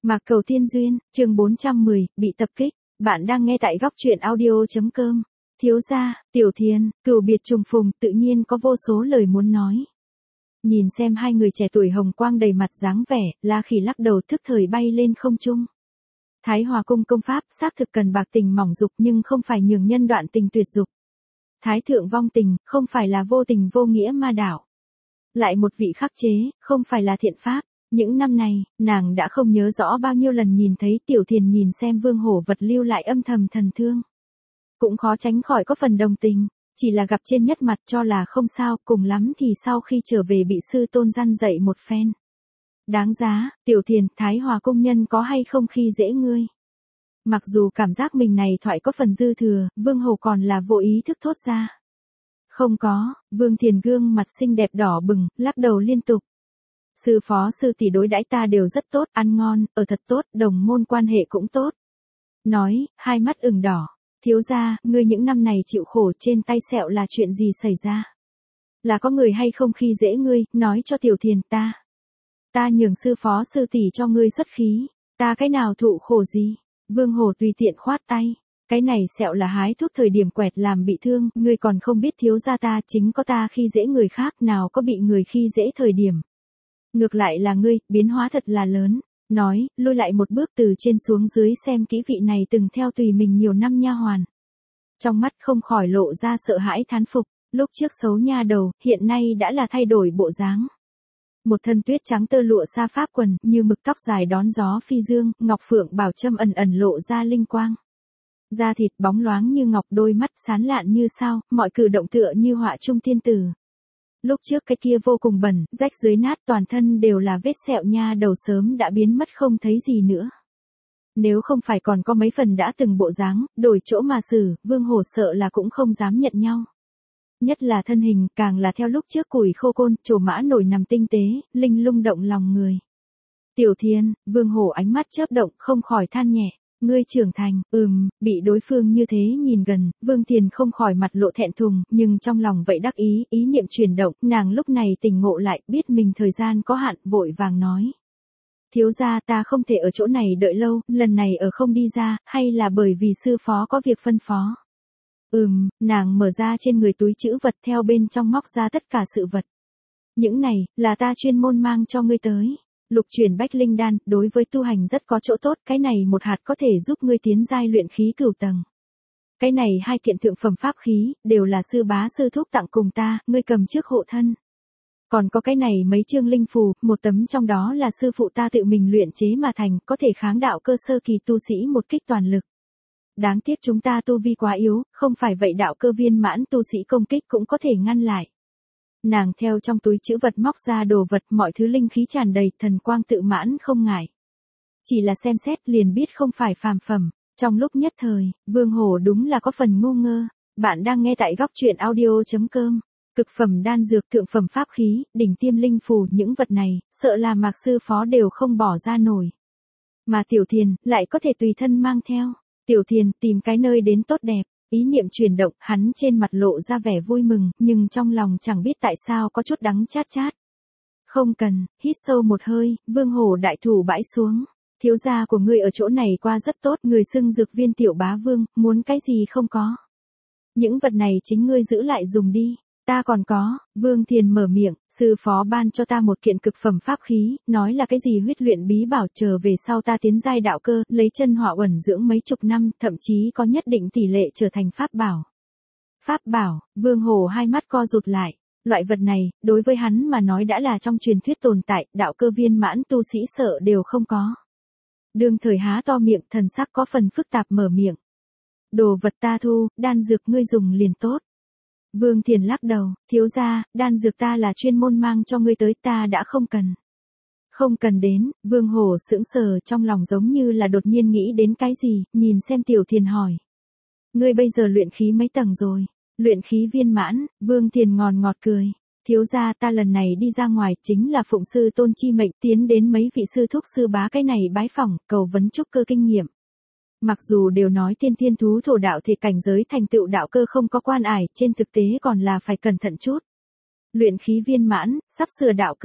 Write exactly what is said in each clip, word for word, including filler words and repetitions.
Mạc Cầu Thiên Duyên, chương bốn trăm mười, bị tập kích. Bạn đang nghe tại góc truyện audio chấm com. Thiếu gia, Tiểu Thiền, cửu biệt trùng phùng, tự nhiên có vô số lời muốn nói. Nhìn xem hai người trẻ tuổi hồng quang đầy mặt dáng vẻ, La Khỉ lắc đầu thức thời bay lên không trung. Thái Hòa cung công pháp xác thực cần bạc tình mỏng dục nhưng không phải nhường nhân đoạn tình tuyệt dục. Thái thượng vong tình, không phải là vô tình vô nghĩa ma đạo. Lại một vị khắc chế, không phải là thiện pháp. Những năm này, nàng đã không nhớ rõ bao nhiêu lần nhìn thấy Tiểu Thiền nhìn xem Vương Hổ vật lưu lại âm thầm thần thương. Cũng khó tránh khỏi có phần đồng tình, chỉ là gặp trên nhất mặt cho là không sao, cùng lắm thì sau khi trở về bị sư tôn răn dạy một phen. Đáng giá, Tiểu Thiền, Thái Hòa công nhân có hay không khi dễ ngươi. Mặc dù cảm giác mình này thoại có phần dư thừa, Vương Hổ còn là vô ý thức thốt ra. Không có, Vương Thiền gương mặt xinh đẹp đỏ bừng, lắc đầu liên tục. Sư phó sư tỷ đối đãi ta đều rất tốt, ăn ngon, ở thật tốt, đồng môn quan hệ cũng tốt. Nói, hai mắt ửng đỏ, thiếu gia, ngươi những năm này chịu khổ trên tay sẹo là chuyện gì xảy ra? Là có người hay không khi dễ ngươi, nói cho Tiểu Thiền ta. Ta nhường sư phó sư tỷ cho ngươi xuất khí, ta cái nào thụ khổ gì? Vương Hổ tùy tiện khoát tay. Cái này sẹo là hái thuốc thời điểm quẹt làm bị thương, ngươi còn không biết thiếu gia ta chính có ta khi dễ người khác nào có bị người khi dễ thời điểm. Ngược lại là ngươi, biến hóa thật là lớn. Nói, lùi lại một bước từ trên xuống dưới xem kỹ vị này từng theo tùy mình nhiều năm nha hoàn. Trong mắt không khỏi lộ ra sợ hãi thán phục, lúc trước xấu nha đầu, hiện nay đã là thay đổi bộ dáng. Một thân tuyết trắng tơ lụa sa pháp quần, như mực tóc dài đón gió phi dương, ngọc phượng bảo châm ẩn ẩn lộ ra linh quang. Da thịt bóng loáng như ngọc, đôi mắt sáng lạn như sao, mọi cử động tựa như họa trung tiên tử. Lúc trước cái kia vô cùng bẩn, rách dưới nát toàn thân đều là vết sẹo nha đầu sớm đã biến mất không thấy gì nữa. Nếu không phải còn có mấy phần đã từng bộ dáng, đổi chỗ mà xử, Vương Hổ sợ là cũng không dám nhận nhau. Nhất là thân hình, càng là theo lúc trước củi khô côn, trổ mã nổi nằm tinh tế, linh lung động lòng người. Tiểu Thiền, Vương Hổ ánh mắt chớp động, không khỏi than nhẹ. Ngươi trưởng thành, ừm, bị đối phương như thế nhìn gần, Vương Thiền không khỏi mặt lộ thẹn thùng, nhưng trong lòng vậy đắc ý, ý niệm chuyển động, nàng lúc này tỉnh ngộ lại, biết mình thời gian có hạn, vội vàng nói. Thiếu gia ta không thể ở chỗ này đợi lâu, lần này ở không đi ra, hay là bởi vì sư phó có việc phân phó. Ừm, nàng mở ra trên người túi trữ vật theo bên trong móc ra tất cả sự vật. Những này, là ta chuyên môn mang cho ngươi tới. Lục chuyển bách linh đan, đối với tu hành rất có chỗ tốt, cái này một hạt có thể giúp ngươi tiến giai luyện khí cửu tầng. Cái này hai kiện thượng phẩm pháp khí, đều là sư bá sư thúc tặng cùng ta, ngươi cầm trước hộ thân. Còn có cái này mấy chương linh phù, một tấm trong đó là sư phụ ta tự mình luyện chế mà thành, có thể kháng đạo cơ sơ kỳ tu sĩ một kích toàn lực. Đáng tiếc chúng ta tu vi quá yếu, không phải vậy đạo cơ viên mãn tu sĩ công kích cũng có thể ngăn lại. Nàng theo trong túi trữ vật móc ra đồ vật, mọi thứ linh khí tràn đầy, thần quang tự mãn không ngại. Chỉ là xem xét liền biết không phải phàm phẩm. Trong lúc nhất thời, Vương Hổ đúng là có phần ngu ngơ. Bạn đang nghe tại góc truyện audio chấm com. Cực phẩm đan dược, thượng phẩm pháp khí, đỉnh tiêm linh phù, những vật này, sợ là Mạc sư phó đều không bỏ ra nổi. Mà Tiểu Thiền, lại có thể tùy thân mang theo. Tiểu Thiền tìm cái nơi đến tốt đẹp. Ý niệm chuyển động, hắn trên mặt lộ ra vẻ vui mừng, nhưng trong lòng chẳng biết tại sao có chút đắng chát chát. Không cần, hít sâu một hơi, Vương Hổ đại thủ bãi xuống. Thiếu gia của ngươi ở chỗ này qua rất tốt, người xưng dược viên tiểu bá vương, muốn cái gì không có. Những vật này chính ngươi giữ lại dùng đi. Ta còn có, Vương Thiền mở miệng, sư phó ban cho ta một kiện cực phẩm pháp khí, nói là cái gì huyết luyện bí bảo, chờ về sau ta tiến giai đạo cơ, lấy chân hỏa uẩn dưỡng mấy chục năm, thậm chí có nhất định tỷ lệ trở thành pháp bảo. Pháp bảo, Vương Hổ hai mắt co rụt lại, loại vật này, đối với hắn mà nói đã là trong truyền thuyết tồn tại, đạo cơ viên mãn tu sĩ sợ đều không có. Đương thời há to miệng, thần sắc có phần phức tạp mở miệng. Đồ vật ta thu, đan dược ngươi dùng liền tốt. Vương Thiền lắc đầu, thiếu gia, đan dược ta là chuyên môn mang cho ngươi tới, ta đã không cần. Không cần đến, Vương Hổ sững sờ, trong lòng giống như là đột nhiên nghĩ đến cái gì, nhìn xem Tiểu Thiền hỏi. Ngươi bây giờ luyện khí mấy tầng rồi? Luyện khí viên mãn, Vương Thiền ngòn ngọt cười. Thiếu gia, ta lần này đi ra ngoài chính là phụng sư tôn chi mệnh, tiến đến mấy vị sư thúc sư bá cái này bái phỏng, cầu vấn trúc cơ kinh nghiệm. Mặc dù đều nói tiên thiên thú thổ đạo thì cảnh giới thành tựu đạo cơ không có quan ải, trên thực tế còn là phải cẩn thận chút. Luyện khí viên mãn, sắp sửa đạo cơ.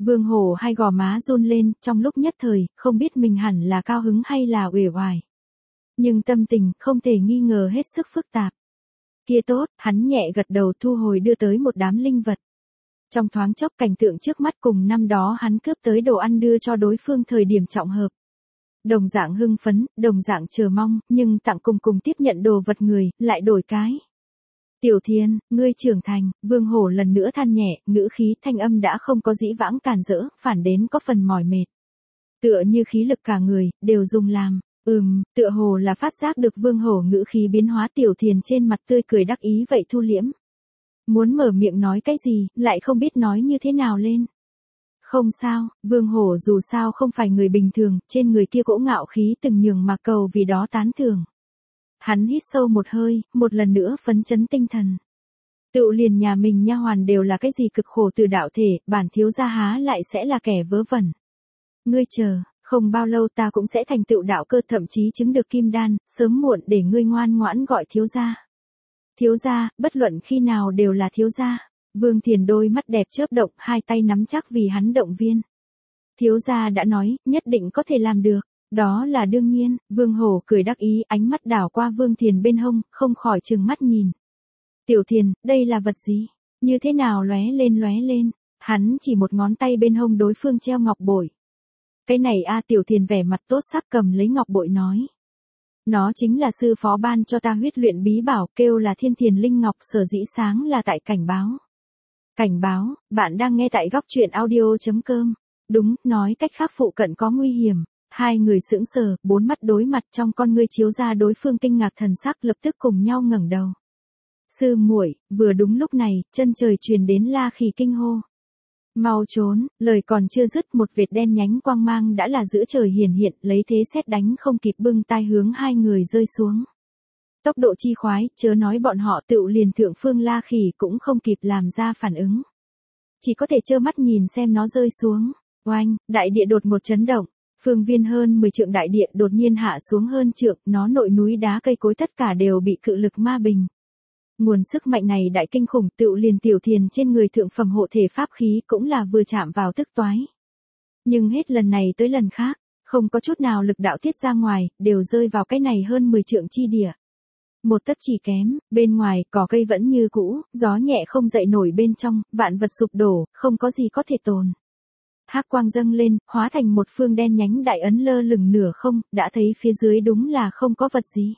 Vương Hổ hai gò má run lên, trong lúc nhất thời, không biết mình hẳn là cao hứng hay là uể oải. Nhưng tâm tình, không thể nghi ngờ hết sức phức tạp. Kia tốt, hắn nhẹ gật đầu thu hồi đưa tới một đám linh vật. Trong thoáng chốc cảnh tượng trước mắt cùng năm đó hắn cướp tới đồ ăn đưa cho đối phương thời điểm trọng hợp. Đồng dạng hưng phấn, đồng dạng chờ mong, nhưng tặng cùng cùng tiếp nhận đồ vật người, lại đổi cái. Tiểu Thiên, ngươi trưởng thành, Vương Hổ lần nữa than nhẹ, ngữ khí thanh âm đã không có dĩ vãng càn rỡ, phản đến có phần mỏi mệt. Tựa như khí lực cả người, đều dùng làm. Ừm, tựa hồ là phát giác được Vương Hổ ngữ khí biến hóa, Tiểu Thiền trên mặt tươi cười đắc ý vậy thu liễm. Muốn mở miệng nói cái gì, lại không biết nói như thế nào lên. Không sao, Vương Hổ dù sao không phải người bình thường, trên người kia cỗ ngạo khí từng nhường mà cầu vì đó tán thưởng. Hắn hít sâu một hơi, một lần nữa phấn chấn tinh thần. Tựu liền nhà mình nha hoàn đều là cái gì cực khổ từ đạo thể, bản thiếu gia há lại sẽ là kẻ vớ vẩn. Ngươi chờ, không bao lâu ta cũng sẽ thành tựu đạo cơ, thậm chí chứng được kim đan, sớm muộn để ngươi ngoan ngoãn gọi thiếu gia. Thiếu gia, bất luận khi nào đều là thiếu gia. Vương Thiền đôi mắt đẹp chớp động, hai tay nắm chắc vì hắn động viên. Thiếu gia đã nói, nhất định có thể làm được. Đó là đương nhiên, Vương Hổ cười đắc ý, ánh mắt đảo qua Vương Thiền bên hông, không khỏi trừng mắt nhìn. Tiểu Thiền, đây là vật gì? Như thế nào lóe lên lóe lên? Hắn chỉ một ngón tay bên hông đối phương treo ngọc bội. Cái này a Tiểu Thiền vẻ mặt tốt sắc cầm lấy ngọc bội nói. Nó chính là sư phó ban cho ta huyết luyện bí bảo, kêu là Thiên Thiền Linh Ngọc, sở dĩ sáng là tại cảnh báo. Cảnh báo, bạn đang nghe tại góc truyện audio.com. Đúng, nói cách khác phụ cận có nguy hiểm. Hai người sững sờ, bốn mắt đối mặt, trong con ngươi chiếu ra đối phương kinh ngạc thần sắc, lập tức cùng nhau ngẩng đầu. Sư muội, vừa đúng lúc này, chân trời truyền đến La Khỉ kinh hô. Mau trốn, lời còn chưa dứt, một vệt đen nhánh quang mang đã là giữa trời hiển hiện, lấy thế sét đánh không kịp bưng tai hướng hai người rơi xuống. Tốc độ chi khoái, chớ nói bọn họ tựu liền thượng phương La Khỉ cũng không kịp làm ra phản ứng. Chỉ có thể trơ mắt nhìn xem nó rơi xuống. Oanh, đại địa đột một chấn động. Phương viên hơn mười trượng đại địa đột nhiên hạ xuống hơn trượng, nó nội núi đá cây cối tất cả đều bị cự lực ma bình. Nguồn sức mạnh này đại kinh khủng, tựu liền Tiểu Thiền trên người thượng phẩm hộ thể pháp khí cũng là vừa chạm vào tức toái. Nhưng hết lần này tới lần khác, không có chút nào lực đạo tiết ra ngoài, đều rơi vào cái này hơn mười trượng chi địa. Một tấc chỉ kém, bên ngoài cỏ cây vẫn như cũ, gió nhẹ không dậy nổi bên trong, vạn vật sụp đổ, không có gì có thể tồn. Hắc quang dâng lên, hóa thành một phương đen nhánh đại ấn lơ lửng nửa không, đã thấy phía dưới đúng là không có vật gì.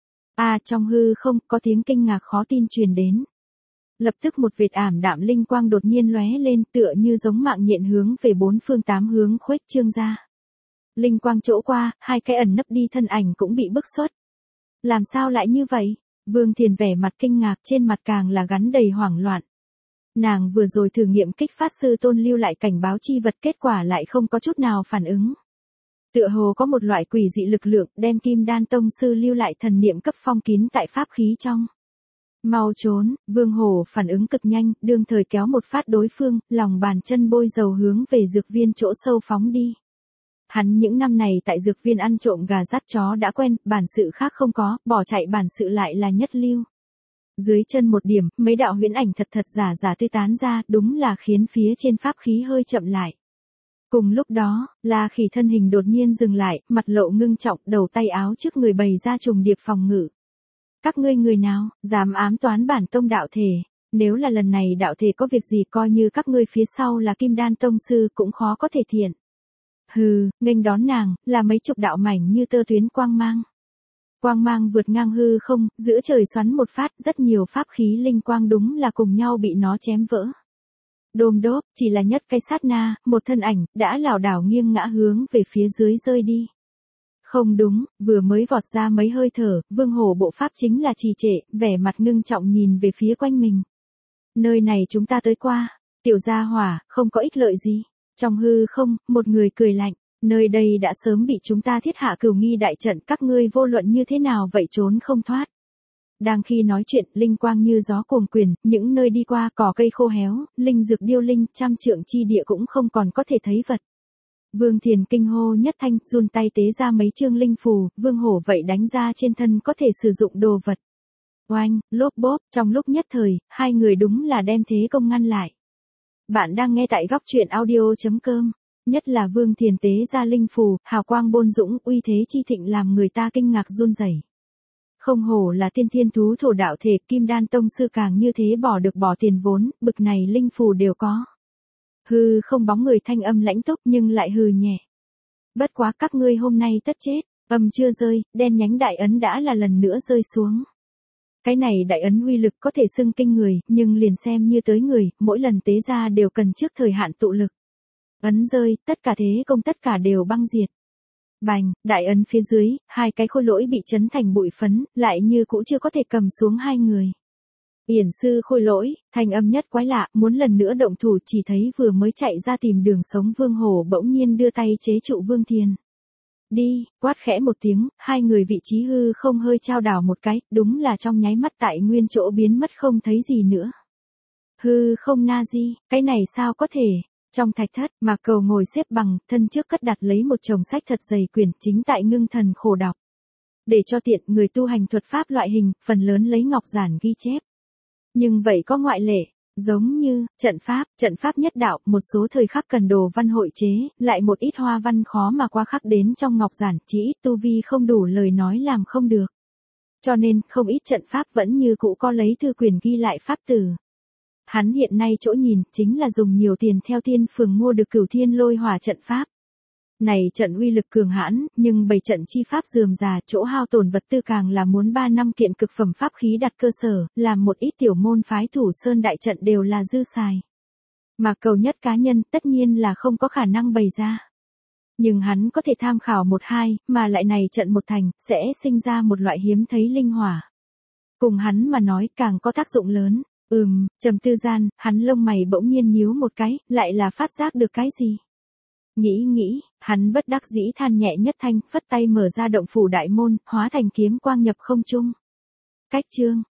A à, trong hư không, có tiếng kinh ngạc khó tin truyền đến. Lập tức một vệt ảm đạm linh quang đột nhiên lóe lên, tựa như giống mạng nhện hướng về bốn phương tám hướng khuếch trương ra. Linh quang chỗ qua, hai cái ẩn nấp đi thân ảnh cũng bị bức xuất. Làm sao lại như vậy? Vương Thiền vẻ mặt kinh ngạc, trên mặt càng là gắn đầy hoảng loạn. Nàng vừa rồi thử nghiệm kích phát sư tôn lưu lại cảnh báo chi vật, kết quả lại không có chút nào phản ứng. Tựa hồ có một loại quỷ dị lực lượng đem Kim Đan tông sư lưu lại thần niệm cấp phong kín tại pháp khí trong. Mau trốn, Vương Hổ phản ứng cực nhanh, đương thời kéo một phát đối phương, lòng bàn chân bôi dầu hướng về dược viên chỗ sâu phóng đi. Hắn những năm này tại dược viên ăn trộm gà dắt chó đã quen, bản sự khác không có, bỏ chạy bản sự lại là nhất lưu. Dưới chân một điểm, mấy đạo huyễn ảnh thật thật giả giả tươi tán ra, đúng là khiến phía trên pháp khí hơi chậm lại. Cùng lúc đó, La Khỉ thân hình đột nhiên dừng lại, mặt lộ ngưng trọng, đầu tay áo trước người bày ra trùng điệp phòng ngự. Các ngươi người nào, dám ám toán bản tông đạo thể, nếu là lần này đạo thể có việc gì coi như các ngươi phía sau là Kim Đan tông sư cũng khó có thể thiện. Hừ, nghênh đón nàng, là mấy chục đạo mảnh như tơ tuyến quang mang. Quang mang vượt ngang hư không, giữa trời xoắn một phát, rất nhiều pháp khí linh quang đúng là cùng nhau bị nó chém vỡ. Đôm đốp, chỉ là nhất cái sát na, một thân ảnh, đã lảo đảo nghiêng ngã hướng về phía dưới rơi đi. Không đúng, vừa mới vọt ra mấy hơi thở, Vương Hổ bộ pháp chính là trì trệ, vẻ mặt ngưng trọng nhìn về phía quanh mình. Nơi này chúng ta tới qua, tiểu gia hỏa, không có ích lợi gì. Trong hư không, một người cười lạnh, nơi đây đã sớm bị chúng ta thiết hạ cửu nghi đại trận, các ngươi vô luận như thế nào vậy trốn không thoát. Đang khi nói chuyện, linh quang như gió cuồng quyền, những nơi đi qua cỏ cây khô héo, linh dược điêu linh, trăm trượng chi địa cũng không còn có thể thấy vật. Vương Thiền kinh hô nhất thanh, run tay tế ra mấy chương linh phù, Vương Hổ vậy đánh ra trên thân có thể sử dụng đồ vật. Oanh, lốp bốp, trong lúc nhất thời, hai người đúng là đem thế công ngăn lại. Bạn đang nghe tại góc truyện audio.com. Nhất là Vương Thiền tế ra linh phù, hào quang bôn dũng, uy thế chi thịnh làm người ta kinh ngạc run rẩy. Không hổ là tiên thiên thú thổ đạo thể, Kim Đan tông sư càng như thế bỏ được bỏ tiền vốn, bực này linh phù đều có. Hừ, không bóng người thanh âm lãnh túc nhưng lại hừ nhẹ. Bất quá các ngươi hôm nay tất chết, âm chưa rơi, đen nhánh đại ấn đã là lần nữa rơi xuống. Cái này đại ấn uy lực có thể xưng kinh người, nhưng liền xem như tới người, mỗi lần tế ra đều cần trước thời hạn tụ lực. Ấn rơi, tất cả thế công tất cả đều băng diệt. Bành, đại ấn phía dưới, hai cái khôi lỗi bị chấn thành bụi phấn, lại như cũ chưa có thể cầm xuống hai người. Yển sư khôi lỗi, thanh âm nhất quái lạ, muốn lần nữa động thủ chỉ thấy vừa mới chạy ra tìm đường sống Vương Hổ bỗng nhiên đưa tay chế trụ Vương Thiền. Đi, quát khẽ một tiếng, hai người vị trí hư không hơi trao đảo một cái, đúng là trong nháy mắt tại nguyên chỗ biến mất không thấy gì nữa. Hư không na di, cái này sao có thể? Trong thạch thất, Mạc Cầu ngồi xếp bằng, thân trước cất đặt lấy một chồng sách thật dày quyển chính tại ngưng thần khổ đọc. Để cho tiện người tu hành thuật pháp loại hình, phần lớn lấy ngọc giản ghi chép. Nhưng vậy có ngoại lệ, giống như, trận pháp, trận pháp nhất đạo, một số thời khắc cần đồ văn hội chế, lại một ít hoa văn khó mà qua khắc đến trong ngọc giản, chỉ ít tu vi không đủ lời nói làm không được. Cho nên, không ít trận pháp vẫn như cũ có lấy thư quyền ghi lại pháp từ. Hắn hiện nay chỗ nhìn, chính là dùng nhiều tiền theo Thiên Phường mua được Cửu Thiên Lôi Hỏa trận pháp. Này trận uy lực cường hãn, nhưng bảy trận chi pháp rườm rà, chỗ hao tổn vật tư càng là muốn ba năm kiện cực phẩm pháp khí đặt cơ sở, làm một ít tiểu môn phái thủ sơn đại trận đều là dư xài. Mà Cầu nhất cá nhân tất nhiên là không có khả năng bày ra. Nhưng hắn có thể tham khảo một hai, mà lại này trận một thành, sẽ sinh ra một loại hiếm thấy linh hỏa. Cùng hắn mà nói càng có tác dụng lớn. Ừm, trầm tư gian, hắn lông mày bỗng nhiên nhíu một cái, lại là phát giác được cái gì? Nghĩ nghĩ, hắn bất đắc dĩ than nhẹ nhất thanh, phất tay mở ra động phủ đại môn, hóa thành kiếm quang nhập không trung. Cách chương,